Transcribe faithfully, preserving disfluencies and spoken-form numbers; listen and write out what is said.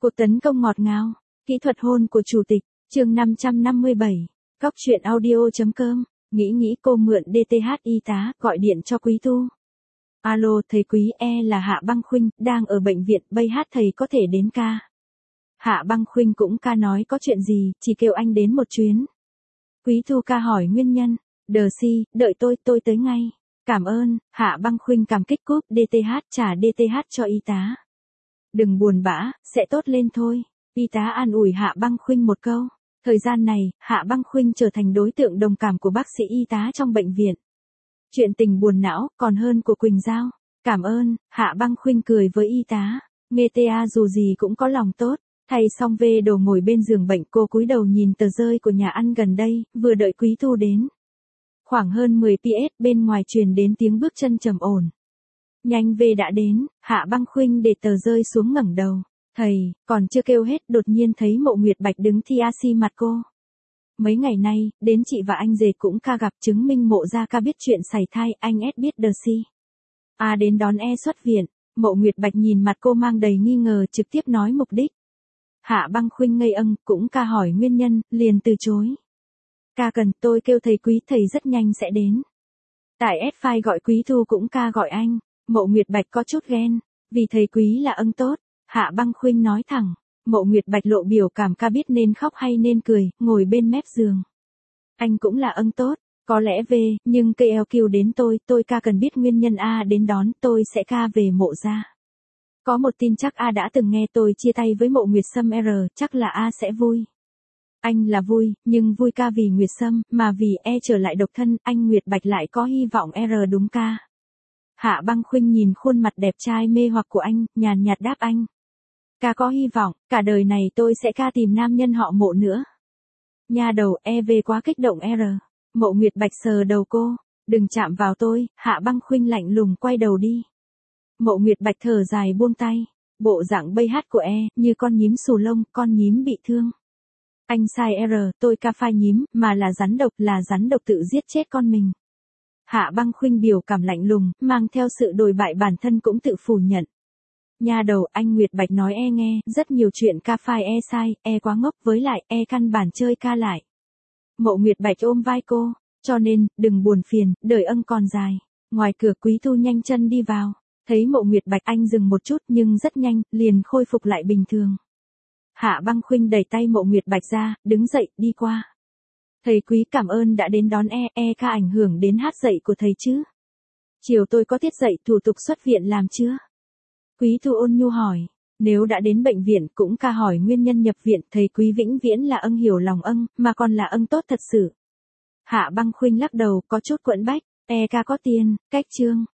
Cuộc tấn công ngọt ngào, kỹ thuật hôn của chủ tịch, chương năm trăm năm mươi bảy, Góc truyện audio.com, nghĩ nghĩ cô mượn đê tê hát y tá, gọi điện cho Quý Thu. Alo, thầy Quý, e là Hạ Băng Khuynh, đang ở bệnh viện, bây hát thầy có thể đến ca. Hạ Băng Khuynh cũng ca nói có chuyện gì, chỉ kêu anh đến một chuyến. Quý Thu ca hỏi nguyên nhân, đờ si, đợi tôi, tôi tới ngay. Cảm ơn, Hạ Băng Khuynh cảm kích cúp đê tê hát trả đê tê hát cho y tá. Đừng buồn bã, sẽ tốt lên thôi. Y tá an ủi Hạ Băng Khuynh một câu. Thời gian này, Hạ Băng Khuynh trở thành đối tượng đồng cảm của bác sĩ y tá trong bệnh viện. Chuyện tình buồn não, còn hơn của Quỳnh Giao. Cảm ơn, Hạ Băng Khuynh cười với y tá. Nghe tê a dù gì cũng có lòng tốt. Thay xong về đồ ngồi bên giường bệnh, cô cúi đầu nhìn tờ rơi của nhà ăn gần đây, vừa đợi Quý Thu đến. Khoảng hơn mười pi ét bên ngoài truyền đến tiếng bước chân trầm ổn. Nhanh về đã đến, Hạ Băng Khuynh để tờ rơi xuống ngẩng đầu. Thầy, còn chưa kêu hết, đột nhiên thấy Mộ Nguyệt Bạch đứng thi a xi mặt cô. Mấy ngày nay, đến chị và anh rể cũng ca gặp, chứng minh Mộ gia ca biết chuyện sảy thai, anh ét biết đờ si. À đến đón e xuất viện, Mộ Nguyệt Bạch nhìn mặt cô mang đầy nghi ngờ, trực tiếp nói mục đích. Hạ Băng Khuynh ngây âng, cũng ca hỏi nguyên nhân, liền từ chối. Ca cần, tôi kêu thầy Quý, thầy rất nhanh sẽ đến. Tại S-File gọi Quý Thu cũng ca gọi anh. Mộ Nguyệt Bạch có chút ghen, vì thầy Quý là ân tốt. Hạ Băng Khuynh nói thẳng. Mộ Nguyệt Bạch lộ biểu cảm, ca biết nên khóc hay nên cười, ngồi bên mép giường. Anh cũng là ân tốt, có lẽ về, nhưng cây eo kêu đến tôi, tôi ca cần biết nguyên nhân A đến đón, tôi sẽ ca về Mộ gia. Có một tin chắc A đã từng nghe tôi chia tay với Mộ Nguyệt Sâm R, chắc là A sẽ vui. Anh là vui, nhưng vui ca vì Nguyệt Sâm, mà vì E trở lại độc thân, anh Nguyệt Bạch lại có hy vọng R đúng ca. Hạ Băng Khuynh nhìn khuôn mặt đẹp trai mê hoặc của anh, nhàn nhạt đáp anh. Ca có hy vọng, cả đời này tôi sẽ ca tìm nam nhân họ Mộ nữa. Nha đầu, E về quá kích động R. Mộ Nguyệt Bạch sờ đầu cô, đừng chạm vào tôi, Hạ Băng Khuynh lạnh lùng quay đầu đi. Mộ Nguyệt Bạch thở dài buông tay, bộ dạng bây hát của E, như con nhím xù lông, con nhím bị thương. Anh sai R, tôi ca phai nhím, mà là rắn độc, là rắn độc tự giết chết con mình. Hạ Băng Khuynh biểu cảm lạnh lùng, mang theo sự đồi bại bản thân cũng tự phủ nhận. Nha đầu, anh Nguyệt Bạch nói E nghe, rất nhiều chuyện ca phai E sai, E quá ngốc, với lại, E căn bản chơi ca lại. Mộ Nguyệt Bạch ôm vai cô, cho nên, đừng buồn phiền, đời ân còn dài. Ngoài cửa Quý Thu nhanh chân đi vào, thấy Mộ Nguyệt Bạch anh dừng một chút nhưng rất nhanh, liền khôi phục lại bình thường. Hạ Băng Khuynh đẩy tay Mộ Nguyệt Bạch ra, đứng dậy, đi qua. Thầy Quý cảm ơn đã đến đón E, E ca ảnh hưởng đến hát dạy của thầy chứ? Chiều tôi có tiết dạy, thủ tục xuất viện làm chưa? Quý Thu ôn nhu hỏi, nếu đã đến bệnh viện cũng ca hỏi nguyên nhân nhập viện, thầy Quý vĩnh viễn là ân hiểu lòng ân, mà còn là ân tốt thật sự. Hạ Băng Khuynh lắc đầu, có chút quẫn bách, E ca có tiền, cách chương,